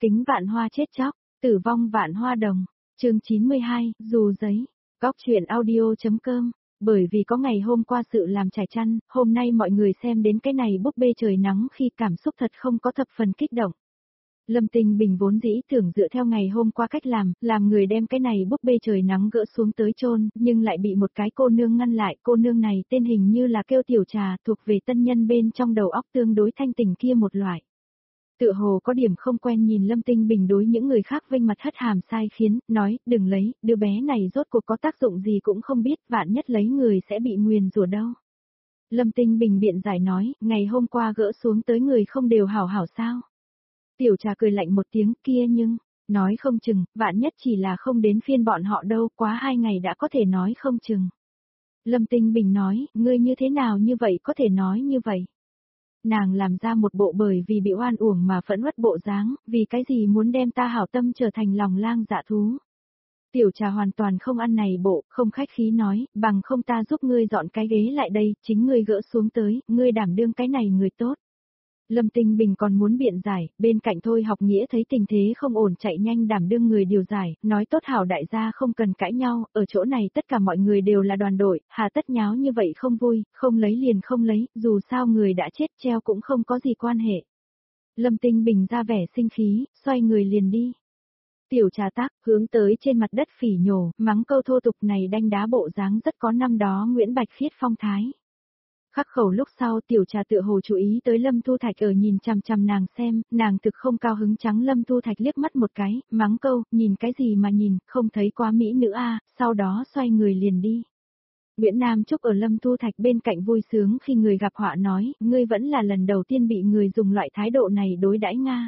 Kính vạn hoa chết chóc, tử vong vạn hoa đồng. Chương 92, dù giấy. Góc truyện audio.com. Bởi vì có ngày hôm qua sự làm trải chăn, hôm nay mọi người xem đến cái này búp bê trời nắng khi cảm xúc thật không có thập phần kích động. Lâm Tinh Bình vốn dĩ tưởng dựa theo ngày hôm qua cách làm người đem cái này búp bê trời nắng gỡ xuống tới chôn, nhưng lại bị một cái cô nương ngăn lại. Cô nương này tên hình như là kêu Tiểu Trà, thuộc về tân nhân bên trong đầu óc tương đối thanh tỉnh kia một loại. Tựa hồ có điểm không quen nhìn Lâm Tinh Bình đối những người khác vênh mặt hất hàm sai khiến, nói, đừng lấy, đứa bé này rốt cuộc có tác dụng gì cũng không biết, vạn nhất lấy người sẽ bị nguyền rủa đâu. Lâm Tinh Bình biện giải nói, ngày hôm qua gỡ xuống tới người không đều hảo hảo sao. Tiểu Trà cười lạnh một tiếng kia nhưng, nói không chừng, vạn nhất chỉ là không đến phiên bọn họ đâu, quá 2 ngày đã có thể nói không chừng. Lâm Tinh Bình nói, ngươi như thế nào như vậy có thể nói như vậy. Nàng làm ra một bộ bởi vì bị oan uổng mà phẫn uất bộ dáng, vì cái gì muốn đem ta hảo tâm trở thành lòng lang dạ thú. Tiểu Trà hoàn toàn không ăn này bộ, không khách khí nói, bằng không ta giúp ngươi dọn cái ghế lại đây, chính ngươi gỡ xuống tới, ngươi đảm đương cái này người tốt. Lâm Tinh Bình còn muốn biện giải, bên cạnh Thôi Học Nghĩa thấy tình thế không ổn chạy nhanh đảm đương người điều giải, nói tốt hảo đại gia không cần cãi nhau, ở chỗ này tất cả mọi người đều là đoàn đội, hà tất nháo như vậy không vui, không lấy liền không lấy, dù sao người đã chết treo cũng không có gì quan hệ. Lâm Tinh Bình ra vẻ sinh khí, xoay người liền đi. Tiểu Trà tác, hướng tới trên mặt đất phỉ nhổ, mắng câu thô tục này đanh đá bộ dáng rất có năm đó Nguyễn Bạch Khiết phong thái. Khắc khẩu lúc sau Tiểu Trà tựa hồ chú ý tới Lâm Thu Thạch ở nhìn chằm chằm nàng xem, nàng thực không cao hứng trắng Lâm Thu Thạch liếc mắt một cái, mắng câu, nhìn cái gì mà nhìn, không thấy quá mỹ nữ a, sau đó xoay người liền đi. Nguyễn Nam Trúc ở Lâm Thu Thạch bên cạnh vui sướng khi người gặp họa nói, ngươi vẫn là lần đầu tiên bị người dùng loại thái độ này đối đãi Nga.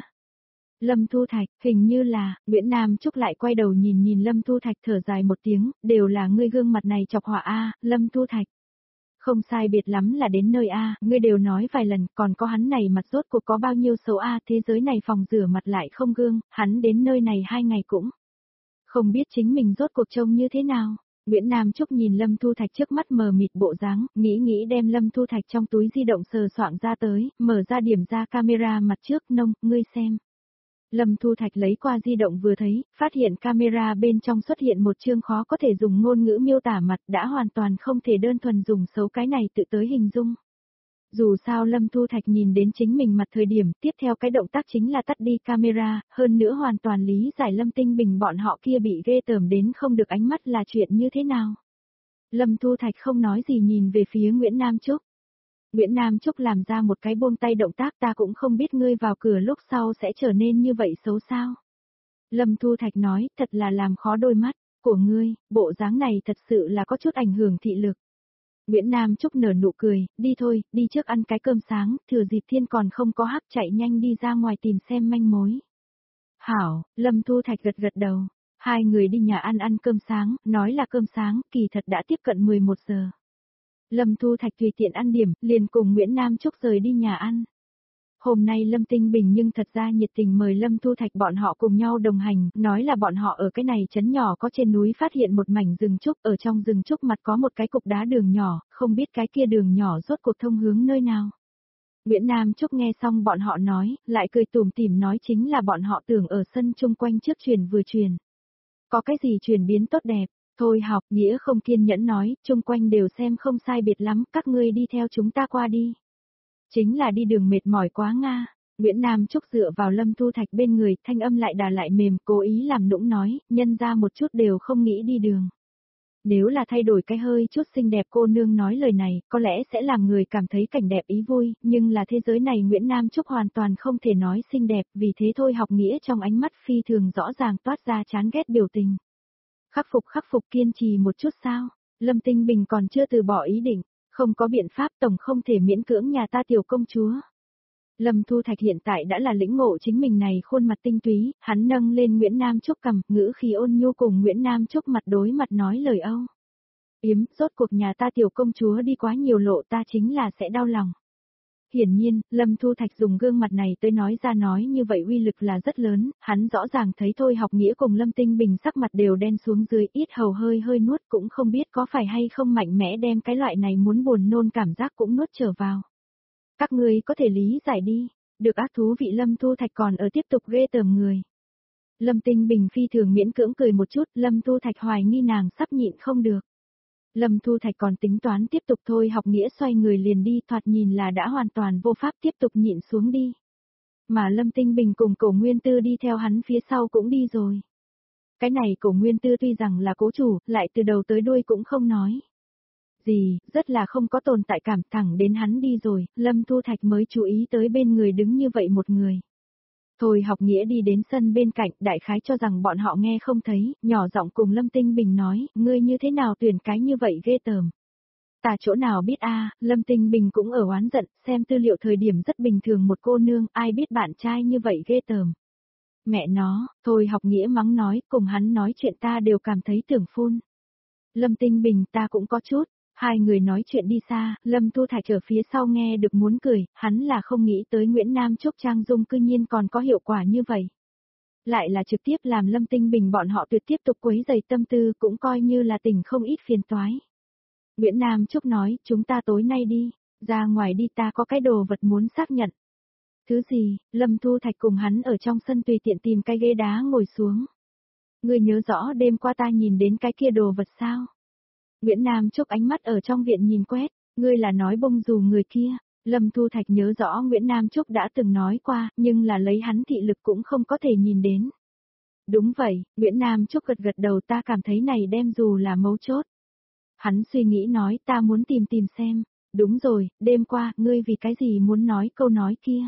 Lâm Thu Thạch, hình như là, Nguyễn Nam Trúc lại quay đầu nhìn Lâm Thu Thạch thở dài một tiếng, đều là ngươi gương mặt này chọc họa a, Lâm Thu Thạch. Không sai biệt lắm là đến nơi a, ngươi đều nói vài lần, còn có hắn này mặt rốt cuộc có bao nhiêu xấu a, thế giới này phòng rửa mặt lại không gương, hắn đến nơi này 2 ngày cũng không biết chính mình rốt cuộc trông như thế nào. Nguyễn Nam Trúc nhìn Lâm Thu Thạch trước mắt mờ mịt bộ dáng, nghĩ đem Lâm Thu Thạch trong túi di động sờ soạng ra tới, mở ra điểm ra camera mặt trước, nông, ngươi xem. Lâm Thu Thạch lấy qua di động vừa thấy, phát hiện camera bên trong xuất hiện một chương khó có thể dùng ngôn ngữ miêu tả mặt, đã hoàn toàn không thể đơn thuần dùng xấu cái này tự tới hình dung. Dù sao Lâm Thu Thạch nhìn đến chính mình mặt thời điểm, tiếp theo cái động tác chính là tắt đi camera, hơn nữa hoàn toàn lý giải Lâm Tinh Bình bọn họ kia bị ghê tởm đến không được ánh mắt là chuyện như thế nào. Lâm Thu Thạch không nói gì nhìn về phía Nguyễn Nam Trúc. Nguyễn Nam Trúc làm ra một cái buông tay động tác, ta cũng không biết ngươi vào cửa lúc sau sẽ trở nên như vậy xấu sao. Lâm Thu Thạch nói, thật là làm khó đôi mắt của ngươi, bộ dáng này thật sự là có chút ảnh hưởng thị lực. Nguyễn Nam Trúc nở nụ cười, đi thôi, đi trước ăn cái cơm sáng, thừa dịp thiên còn không có hắc chạy nhanh đi ra ngoài tìm xem manh mối. Hảo, Lâm Thu Thạch gật gật đầu, hai người đi nhà ăn cơm sáng, nói là cơm sáng, kỳ thật đã tiếp cận 11 giờ. Lâm Thu Thạch tùy tiện ăn điểm, liền cùng Nguyễn Nam Trúc rời đi nhà ăn. Hôm nay Lâm Tinh Bình nhưng thật ra nhiệt tình mời Lâm Thu Thạch bọn họ cùng nhau đồng hành, nói là bọn họ ở cái này trấn nhỏ có trên núi phát hiện một mảnh rừng trúc, ở trong rừng trúc mặt có một cái cục đá đường nhỏ, không biết cái kia đường nhỏ rốt cuộc thông hướng nơi nào. Nguyễn Nam Trúc nghe xong bọn họ nói, lại cười tủm tỉm nói chính là bọn họ tưởng ở sân chung quanh trước truyền vừa truyền. Có cái gì chuyển biến tốt đẹp? Thôi Học Nghĩa không kiên nhẫn nói, chung quanh đều xem không sai biệt lắm, các ngươi đi theo chúng ta qua đi. Chính là đi đường mệt mỏi quá Nga. Nguyễn Nam Trúc dựa vào Lâm Thu Thạch bên người, thanh âm lại đà lại mềm, cố ý làm nũng nói, nhân ra một chút đều không nghĩ đi đường. Nếu là thay đổi cái hơi chút xinh đẹp cô nương nói lời này, có lẽ sẽ làm người cảm thấy cảnh đẹp ý vui, nhưng là thế giới này Nguyễn Nam Trúc hoàn toàn không thể nói xinh đẹp, vì thế Thôi Học Nghĩa trong ánh mắt phi thường rõ ràng toát ra chán ghét biểu tình. Khắc phục kiên trì một chút sao? Lâm Tinh Bình còn chưa từ bỏ ý định, không có biện pháp tổng không thể miễn cưỡng nhà ta tiểu công chúa. Lâm Thu Thạch hiện tại đã là lĩnh ngộ chính mình này khuôn mặt tinh túy, hắn nâng lên Nguyễn Nam Trúc cầm, ngữ khí ôn nhu cùng Nguyễn Nam Trúc mặt đối mặt nói lời âu yếm, rốt cuộc nhà ta tiểu công chúa đi quá nhiều lộ ta chính là sẽ đau lòng. Hiển nhiên, Lâm Thu Thạch dùng gương mặt này tới nói ra nói như vậy uy lực là rất lớn, hắn rõ ràng thấy Thôi Học Nghĩa cùng Lâm Tinh Bình sắc mặt đều đen xuống dưới, ít hầu hơi nuốt, cũng không biết có phải hay không mạnh mẽ đem cái loại này muốn buồn nôn cảm giác cũng nuốt trở vào. Các ngươi có thể lý giải đi, Được ác thú vị Lâm Thu Thạch còn ở tiếp tục ghê tởm người. Lâm Tinh Bình phi thường miễn cưỡng cười một chút, Lâm Thu Thạch hoài nghi nàng sắp nhịn không được. Lâm Thu Thạch còn tính toán tiếp tục thôi học nghĩa xoay người liền đi, thoạt nhìn là đã hoàn toàn vô pháp tiếp tục nhịn xuống đi. Mà Lâm Tinh Bình cùng Cổ Nguyên Tư đi theo hắn phía sau cũng đi rồi. Cái này Cổ Nguyên Tư tuy rằng là cố chủ, lại từ đầu tới đuôi cũng không nói gì, rất là không có tồn tại cảm, thẳng đến hắn đi rồi, Lâm Thu Thạch mới chú ý tới bên người đứng như vậy một người. Thôi học nghĩa đi đến sân bên cạnh, đại khái cho rằng bọn họ nghe không thấy, nhỏ giọng cùng Lâm Tinh Bình nói, ngươi như thế nào tuyển cái như vậy ghê tởm. Ta chỗ nào biết a, Lâm Tinh Bình cũng ở oán giận, xem tư liệu thời điểm rất bình thường một cô nương, ai biết bạn trai như vậy ghê tởm. Mẹ nó, thôi học nghĩa mắng nói, cùng hắn nói chuyện ta đều cảm thấy tưởng phun. Lâm Tinh Bình ta cũng có chút. Hai người nói chuyện đi xa, Lâm Thu Thạch ở phía sau nghe được muốn cười, hắn là không nghĩ tới Nguyễn Nam Trúc Trang Dung cư nhiên còn có hiệu quả như vậy. Lại là trực tiếp làm Lâm Tinh Bình bọn họ tuyệt tiếp tục quấy rầy tâm tư cũng coi như là tình không ít phiền toái. Nguyễn Nam Trúc nói, chúng ta tối nay đi, ra ngoài đi ta có cái đồ vật muốn xác nhận. Thứ gì, Lâm Thu Thạch cùng hắn ở trong sân tùy tiện tìm cái ghế đá ngồi xuống. Ngươi nhớ rõ đêm qua ta nhìn đến cái kia đồ vật sao? Nguyễn Nam Trúc ánh mắt ở trong viện nhìn quét, ngươi là nói bông dù người kia. Lâm Thu Thạch nhớ rõ Nguyễn Nam Trúc đã từng nói qua, nhưng là lấy hắn thị lực cũng không có thể nhìn đến. Đúng vậy, Nguyễn Nam Trúc gật gật đầu, ta cảm thấy này đem dù là mấu chốt. Hắn suy nghĩ nói ta muốn tìm xem. Đúng rồi, đêm qua, ngươi vì cái gì muốn nói câu nói kia?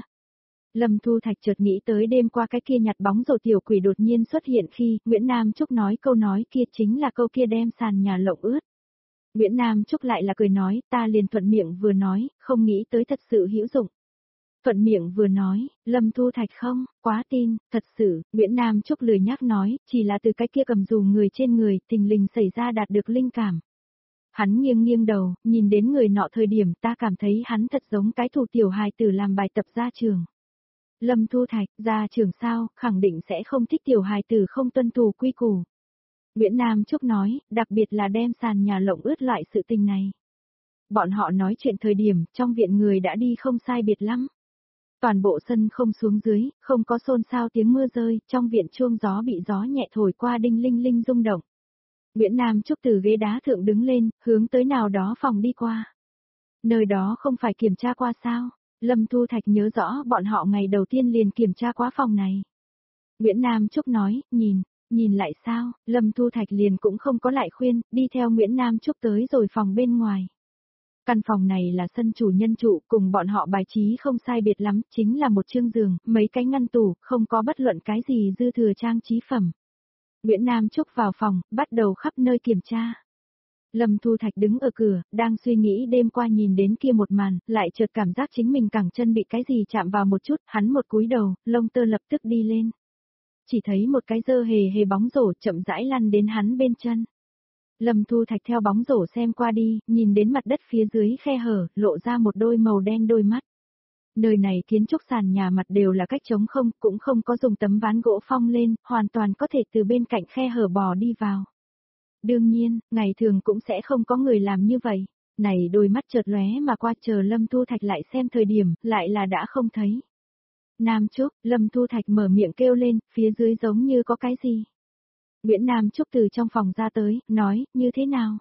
Lâm Thu Thạch chợt nghĩ tới đêm qua cái kia nhặt bóng rổ tiểu quỷ đột nhiên xuất hiện khi Nguyễn Nam Trúc nói câu nói kia chính là câu kia đem sàn nhà lộng ướt. Nguyễn Nam Trúc lại là cười nói, ta liền thuận miệng vừa nói, không nghĩ tới thật sự hữu dụng. Thuận miệng vừa nói, Lâm Thu Thạch không, quá tin, thật sự, Nguyễn Nam Trúc lười nhắc nói, chỉ là từ cái kia cầm dù người trên người, thình lình xảy ra đạt được linh cảm. Hắn nghiêng nghiêng đầu, nhìn đến người nọ thời điểm ta cảm thấy hắn thật giống cái thủ tiểu hài tử làm bài tập ra trường. Lâm Thu Thạch, ra trường sao, khẳng định sẽ không thích tiểu hài tử không tuân thủ quy củ. Nguyễn Nam Trúc nói, đặc biệt là đem sàn nhà lộng ướt loại sự tình này. Bọn họ nói chuyện thời điểm, trong viện người đã đi không sai biệt lắm. Toàn bộ sân không xuống dưới, không có xôn xao tiếng mưa rơi, trong viện chuông gió bị gió nhẹ thổi qua đinh linh linh rung động. Nguyễn Nam Trúc từ ghế đá thượng đứng lên, hướng tới nào đó phòng đi qua. Nơi đó không phải kiểm tra qua sao? Lâm Thu Thạch nhớ rõ bọn họ ngày đầu tiên liền kiểm tra qua phòng này. Nguyễn Nam Trúc nói, nhìn lại sao, Lâm Thu Thạch liền cũng không có lại khuyên, đi theo Nguyễn Nam Trúc tới rồi phòng bên ngoài. Căn phòng này là sân chủ nhân trụ, cùng bọn họ bài trí không sai biệt lắm, chính là một chương giường, mấy cái ngăn tủ, không có bất luận cái gì dư thừa trang trí phẩm. Nguyễn Nam Trúc vào phòng, bắt đầu khắp nơi kiểm tra. Lâm Thu Thạch đứng ở cửa, đang suy nghĩ đêm qua nhìn đến kia một màn, lại chợt cảm giác chính mình cẳng chân bị cái gì chạm vào một chút, hắn một cúi đầu, lông tơ lập tức đi lên. Chỉ thấy một cái dơ hề hề bóng rổ chậm rãi lăn đến hắn bên chân. Lâm Thu Thạch theo bóng rổ xem qua đi, nhìn đến mặt đất phía dưới khe hở, lộ ra một đôi màu đen đôi mắt. Nơi này kiến trúc sàn nhà mặt đều là cách trống không, cũng không có dùng tấm ván gỗ phong lên, hoàn toàn có thể từ bên cạnh khe hở bò đi vào. Đương nhiên, ngày thường cũng sẽ không có người làm như vậy. Này đôi mắt chợt lóe mà qua, chờ Lâm Thu Thạch lại xem thời điểm, lại là đã không thấy. Nam Trúc, Lâm Thu Thạch mở miệng kêu lên, phía dưới giống như có cái gì. Nguyễn Nam Trúc từ trong phòng ra tới, nói, như thế nào?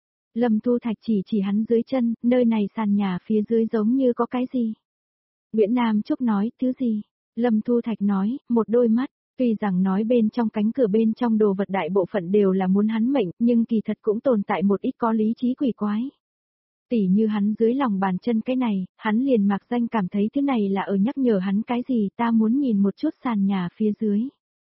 Lâm Thu Thạch chỉ hắn dưới chân, nơi này sàn nhà phía dưới giống như có cái gì. Nguyễn Nam Trúc nói, thứ gì? Lâm Thu Thạch nói, một đôi mắt. Tuy rằng nói bên trong cánh cửa bên trong đồ vật đại bộ phận đều là muốn hắn mệnh, nhưng kỳ thật cũng tồn tại một ít có lý trí quỷ quái. Tỉ như hắn dưới lòng bàn chân cái này, hắn liền mạc danh cảm thấy thứ này là ở nhắc nhở hắn cái gì, ta muốn nhìn một chút sàn nhà phía dưới.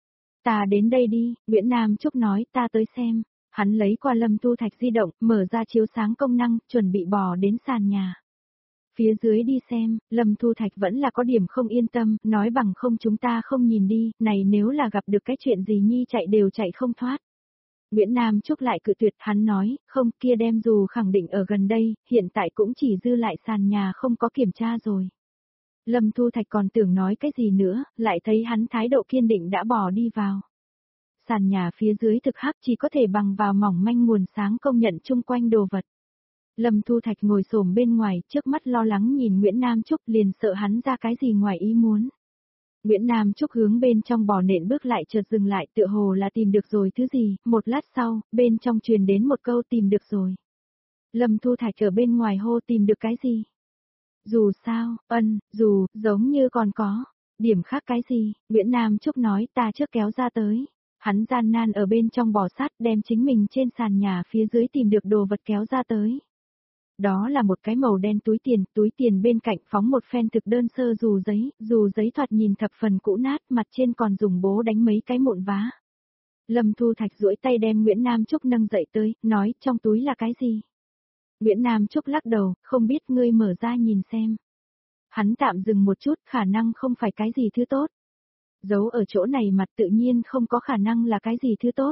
Ta đến đây đi, Nguyễn Nam Trúc nói, ta tới xem. Hắn lấy qua Lâm Thu Thạch di động, mở ra chiếu sáng công năng, chuẩn bị bò đến sàn nhà. Phía dưới đi xem, Lâm Thu Thạch vẫn là có điểm không yên tâm, nói bằng không chúng ta không nhìn đi, này nếu là gặp được cái chuyện gì nhi chạy đều chạy không thoát. Nguyễn Nam Trúc lại cự tuyệt, hắn nói, không, kia đem dù khẳng định ở gần đây, hiện tại cũng chỉ dư lại sàn nhà không có kiểm tra rồi. Lâm Thu Thạch còn tưởng nói cái gì nữa, lại thấy hắn thái độ kiên định đã bỏ đi vào. Sàn nhà phía dưới thực hắc chỉ có thể bằng vào mỏng manh nguồn sáng công nhận chung quanh đồ vật. Lâm Thu Thạch ngồi xổm bên ngoài, trước mắt lo lắng nhìn Nguyễn Nam Trúc liền sợ hắn ra cái gì ngoài ý muốn. Nguyễn Nam Trúc hướng bên trong bò nện bước lại chợt dừng lại tựa hồ là tìm được rồi thứ gì, một lát sau, bên trong truyền đến một câu tìm được rồi. Lâm Thu Thạch ở bên ngoài hô tìm được cái gì? Dù sao, dù, giống như còn có. Điểm khác cái gì? Nguyễn Nam Trúc nói ta trước kéo ra tới. Hắn gian nan ở bên trong bò sát đem chính mình trên sàn nhà phía dưới tìm được đồ vật kéo ra tới. Đó là một cái màu đen túi tiền bên cạnh phóng một phen thực đơn sơ dù giấy thoạt nhìn thập phần cũ nát mặt trên còn dùng bố đánh mấy cái mụn vá. Lâm Thu Thạch duỗi tay đem Nguyễn Nam Trúc nâng dậy tới, nói trong túi là cái gì? Nguyễn Nam Trúc lắc đầu, không biết ngươi mở ra nhìn xem. Hắn tạm dừng một chút, khả năng không phải cái gì thứ tốt. Giấu ở chỗ này mặt tự nhiên không có khả năng là cái gì thứ tốt.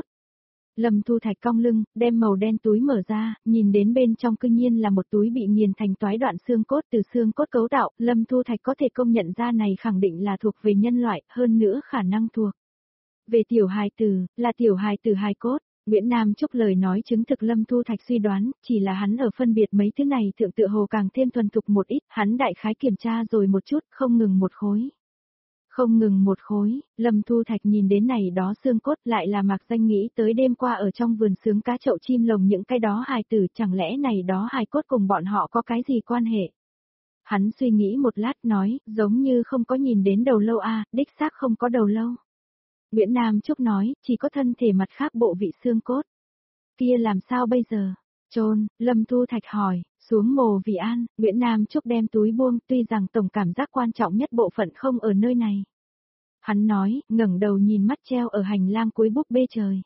Lâm Thu Thạch cong lưng, đem màu đen túi mở ra, nhìn đến bên trong cư nhiên là một túi bị nghiền thành toái đoạn xương cốt từ xương cốt cấu tạo, Lâm Thu Thạch có thể công nhận ra này khẳng định là thuộc về nhân loại, hơn nữa khả năng thuộc về tiểu hài tử, là tiểu hài tử hài cốt. Nguyễn Nam Trúc lời nói chứng thực Lâm Thu Thạch suy đoán, chỉ là hắn ở phân biệt mấy thứ này thượng tựa hồ càng thêm thuần thục một ít, hắn đại khái kiểm tra rồi một chút, không ngừng một khối. Không ngừng một khối, Lâm Thu Thạch nhìn đến này đó xương cốt lại là Mạc Danh nghĩ tới đêm qua ở trong vườn sướng cá chậu chim lồng những cái đó hài tử, chẳng lẽ này đó hài cốt cùng bọn họ có cái gì quan hệ. Hắn suy nghĩ một lát nói, giống như không có nhìn đến đầu lâu a, đích xác không có đầu lâu. Nguyễn Nam Trúc nói, chỉ có thân thể mặt khác bộ vị xương cốt. Kia làm sao bây giờ? Chôn, Lâm Thu Thạch hỏi, xuống mồ vì an, Nguyễn Nam Trúc đem túi buông tuy rằng tổng cảm giác quan trọng nhất bộ phận không ở nơi này. Hắn nói, ngẩng đầu nhìn mắt treo ở hành lang cuối búp bê trời.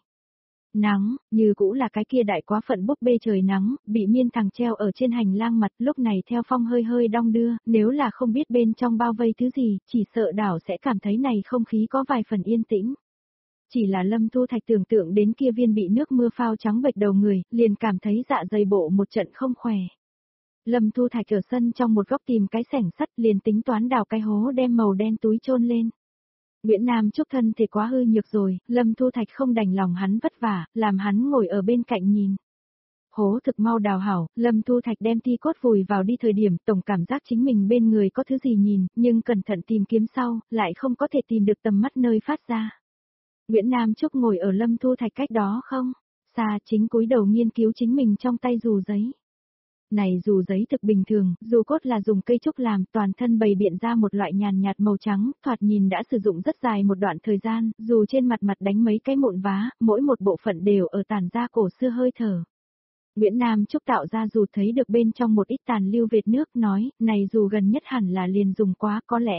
Nắng, như cũ là cái kia đại quá phận búp bê trời nắng, bị miên thằng treo ở trên hành lang mặt lúc này theo phong hơi hơi đong đưa, nếu là không biết bên trong bao vây thứ gì, chỉ sợ đảo sẽ cảm thấy này không khí có vài phần yên tĩnh. Chỉ là Lâm Thu Thạch tưởng tượng đến kia viên bị nước mưa phao trắng bệch đầu người, liền cảm thấy dạ dày bộ một trận không khỏe. Lâm Thu Thạch ở sân trong một góc tìm cái sẻng sắt liền tính toán đào cái hố đem màu đen túi chôn lên. Nguyễn Nam Trúc thân thể quá hư nhược rồi, Lâm Thu Thạch không đành lòng hắn vất vả, làm hắn ngồi ở bên cạnh nhìn. Hố thực mau đào hảo, Lâm Thu Thạch đem thi cốt vùi vào đi thời điểm tổng cảm giác chính mình bên người có thứ gì nhìn, nhưng cẩn thận tìm kiếm sau, lại không có thể tìm được tầm mắt nơi phát ra. Nguyễn Nam Trúc ngồi ở Lâm Thu Thạch cách đó không? Xa chính cúi đầu nghiên cứu chính mình trong tay dù giấy. Này dù giấy thực bình thường, dù cốt là dùng cây trúc làm, toàn thân bày biện ra một loại nhàn nhạt màu trắng, thoạt nhìn đã sử dụng rất dài một đoạn thời gian, dù trên mặt mặt đánh mấy cái mụn vá, mỗi một bộ phận đều ở tàn ra cổ xưa hơi thở. Nguyễn Nam Trúc tạo ra dù thấy được bên trong một ít tàn lưu vệt nước nói, này dù gần nhất hẳn là liền dùng quá có lẽ.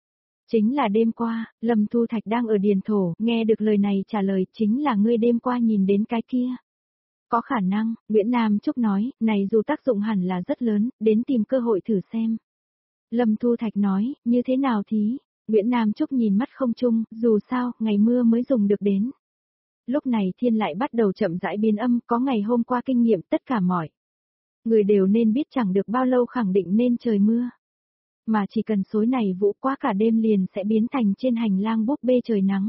Chính là đêm qua, Lâm Thu Thạch đang ở điền thổ, nghe được lời này trả lời chính là ngươi đêm qua nhìn đến cái kia. Có khả năng, Nguyễn Nam Trúc nói, này dù tác dụng hẳn là rất lớn, đến tìm cơ hội thử xem. Lâm Thu Thạch nói, như thế nào thí? Nguyễn Nam Trúc nhìn mắt không chung, dù sao, ngày mưa mới dùng được đến. Lúc này thiên lại bắt đầu chậm rãi biến âm, có ngày hôm qua kinh nghiệm tất cả mọi người đều nên biết chẳng được bao lâu khẳng định nên trời mưa. Mà chỉ cần xối này vũ quá cả đêm liền sẽ biến thành trên hành lang búp bê trời nắng.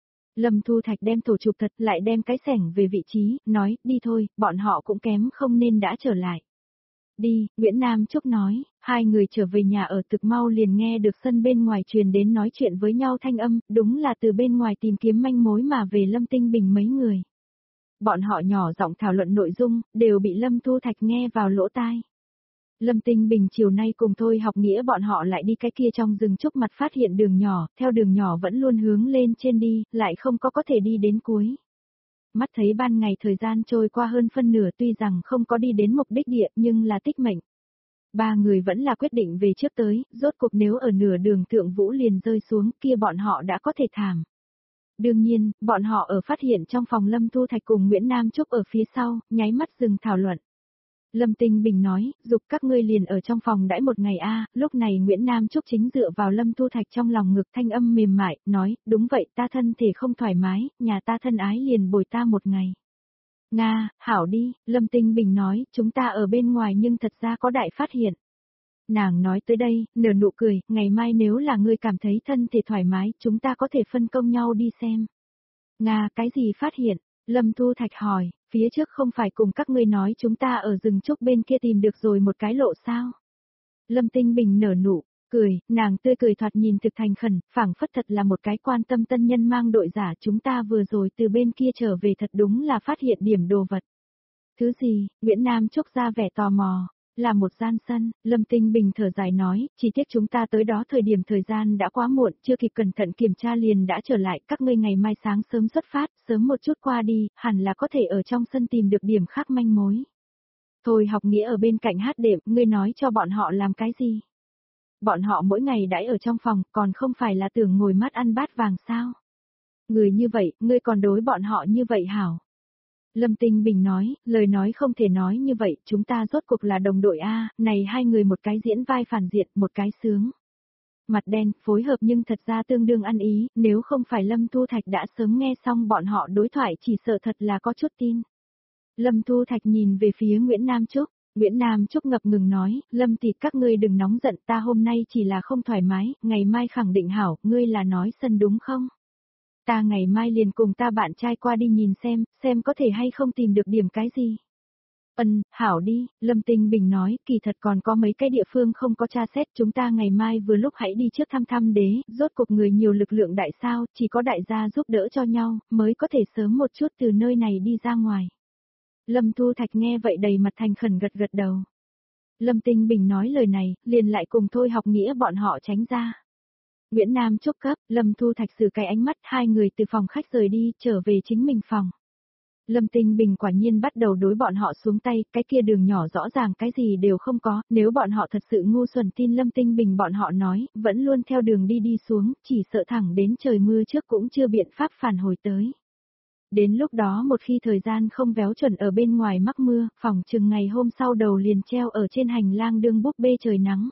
Lâm Thu Thạch đem thổ chụp thật lại đem cái sẻng về vị trí, nói, đi thôi, bọn họ cũng kém không nên đã trở lại. Đi, Nguyễn Nam Trúc nói, hai người trở về nhà ở thực mau liền nghe được sân bên ngoài truyền đến nói chuyện với nhau thanh âm, đúng là từ bên ngoài tìm kiếm manh mối mà về Lâm Tinh Bình mấy người. Bọn họ nhỏ giọng thảo luận nội dung, đều bị Lâm Thu Thạch nghe vào lỗ tai. Lâm Tinh Bình chiều nay cùng Thôi Học Nghĩa bọn họ lại đi cái kia trong rừng trúc mặt phát hiện đường nhỏ, theo đường nhỏ vẫn luôn hướng lên trên đi, lại không có thể đi đến cuối. Mắt thấy ban ngày thời gian trôi qua hơn phân nửa tuy rằng không có đi đến mục đích địa nhưng là tích mệnh. Ba người vẫn là quyết định về trước tới, rốt cuộc nếu ở nửa đường Thượng Vũ liền rơi xuống kia bọn họ đã có thể thảm. Đương nhiên, bọn họ ở phát hiện trong phòng Lâm Thu Thạch cùng Nguyễn Nam Trúc ở phía sau, nháy mắt dừng thảo luận. Lâm Tinh Bình nói, dục các ngươi liền ở trong phòng đãi một ngày a. Lúc này Nguyễn Nam Trúc chính dựa vào Lâm Thu Thạch trong lòng ngực thanh âm mềm mại, nói, đúng vậy ta thân thể không thoải mái, nhà ta thân ái liền bồi ta một ngày. Nga, hảo đi, Lâm Tinh Bình nói, chúng ta ở bên ngoài nhưng thật ra có đại phát hiện. Nàng nói tới đây, nở nụ cười, ngày mai nếu là ngươi cảm thấy thân thể thoải mái, chúng ta có thể phân công nhau đi xem. Nga, cái gì phát hiện? Lâm Thu Thạch hỏi, phía trước không phải cùng các ngươi nói chúng ta ở rừng trúc bên kia tìm được rồi một cái lộ sao? Lâm Tinh Bình nở nụ, cười, nàng tươi cười thoạt nhìn thực thành khẩn, phảng phất thật là một cái quan tâm tân nhân mang đội giả, chúng ta vừa rồi từ bên kia trở về thật đúng là phát hiện điểm đồ vật. Thứ gì? Nguyễn Nam Trúc ra vẻ tò mò. Là một gian sân, Lâm Tinh Bình thở dài nói, chỉ tiếc chúng ta tới đó thời gian đã quá muộn, chưa kịp cẩn thận kiểm tra liền đã trở lại, các ngươi ngày mai sáng sớm xuất phát, sớm một chút qua đi, hẳn là có thể ở trong sân tìm được điểm khác manh mối. Thôi học nghĩa ở bên cạnh hát đệm, ngươi nói cho bọn họ làm cái gì? Bọn họ mỗi ngày đãi ở trong phòng, còn không phải là tưởng ngồi mắt ăn bát vàng sao? Người như vậy, ngươi còn đối bọn họ như vậy hảo? Lâm Tinh Bình nói, lời nói không thể nói như vậy, chúng ta rốt cuộc là đồng đội A, này hai người một cái diễn vai phản diện, một cái sướng. Mặt đen, phối hợp nhưng thật ra tương đương ăn ý, nếu không phải Lâm Thu Thạch đã sớm nghe xong bọn họ đối thoại chỉ sợ thật là có chút tin. Lâm Thu Thạch nhìn về phía Nguyễn Nam Trúc, Nguyễn Nam Trúc ngập ngừng nói, Lâm tỷ các ngươi đừng nóng giận ta hôm nay chỉ là không thoải mái, ngày mai khẳng định hảo, ngươi là nói sân đúng không? Ta ngày mai liền cùng ta bạn trai qua đi nhìn xem có thể hay không tìm được điểm cái gì. Hảo đi, Lâm Tinh Bình nói, kỳ thật còn có mấy cái địa phương không có tra xét, chúng ta ngày mai vừa lúc hãy đi trước thăm đế, rốt cuộc người nhiều lực lượng đại sao, chỉ có đại gia giúp đỡ cho nhau, mới có thể sớm một chút từ nơi này đi ra ngoài. Lâm Thu Thạch nghe vậy đầy mặt thành khẩn gật gật đầu. Lâm Tinh Bình nói lời này, liền lại cùng Thôi Học Nghĩa bọn họ tránh ra. Nguyễn Nam Trúc cấp, Lâm Thu Thạch sử cái ánh mắt, hai người từ phòng khách rời đi, trở về chính mình phòng. Lâm Tinh Bình quả nhiên bắt đầu đối bọn họ xuống tay, cái kia đường nhỏ rõ ràng cái gì đều không có, nếu bọn họ thật sự ngu xuẩn tin Lâm Tinh Bình bọn họ nói, vẫn luôn theo đường đi xuống, chỉ sợ thẳng đến trời mưa trước cũng chưa biện pháp phản hồi tới. Đến lúc đó một khi thời gian không véo chuẩn ở bên ngoài mắc mưa, phòng chừng ngày hôm sau đầu liền treo ở trên hành lang đương búp bê trời nắng.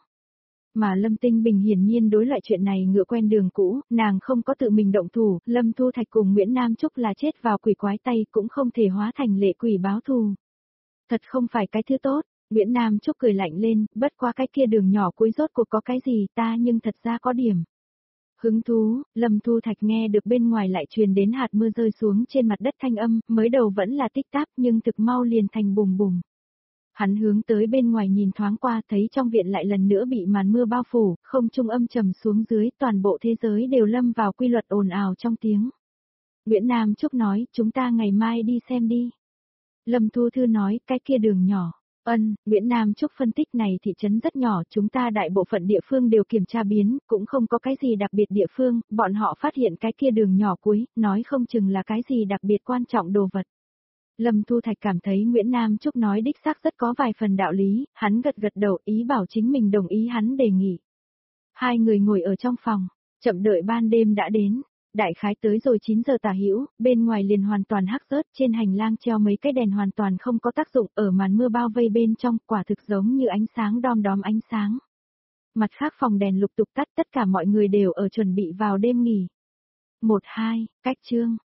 Mà Lâm Tinh Bình hiển nhiên đối loại chuyện này ngựa quen đường cũ, nàng không có tự mình động thủ, Lâm Thu Thạch cùng Nguyễn Nam Trúc là chết vào quỷ quái tay cũng không thể hóa thành lệ quỷ báo thù. Thật không phải cái thứ tốt, Nguyễn Nam Trúc cười lạnh lên, bất qua cái kia đường nhỏ cuối rốt cuộc có cái gì ta nhưng thật ra có điểm. Hứng thú, Lâm Thu Thạch nghe được bên ngoài lại truyền đến hạt mưa rơi xuống trên mặt đất thanh âm, mới đầu vẫn là tích tắc nhưng thực mau liền thành bùm bùm. Hắn hướng tới bên ngoài nhìn thoáng qua thấy trong viện lại lần nữa bị màn mưa bao phủ, không trung âm trầm xuống dưới, toàn bộ thế giới đều lâm vào quy luật ồn ào trong tiếng. Nguyễn Nam Trúc nói, chúng ta ngày mai đi xem đi. Lâm Thu Thư nói, cái kia đường nhỏ. Nguyễn Nam Trúc phân tích này thị trấn rất nhỏ, chúng ta đại bộ phận địa phương đều kiểm tra biến, cũng không có cái gì đặc biệt địa phương, bọn họ phát hiện cái kia đường nhỏ cuối, nói không chừng là cái gì đặc biệt quan trọng đồ vật. Lâm Thu Thạch cảm thấy Nguyễn Nam Trúc nói đích xác rất có vài phần đạo lý, hắn gật gật đầu ý bảo chính mình đồng ý hắn đề nghị. Hai người ngồi ở trong phòng, chậm đợi ban đêm đã đến, đại khái tới rồi 9 giờ tả hữu, bên ngoài liền hoàn toàn hắc rớt, trên hành lang treo mấy cái đèn hoàn toàn không có tác dụng, ở màn mưa bao vây bên trong, quả thực giống như ánh sáng đom đóm ánh sáng. Mặt khác phòng đèn lục tục tắt, tất cả mọi người đều ở chuẩn bị vào đêm nghỉ. 1-2, cách chương.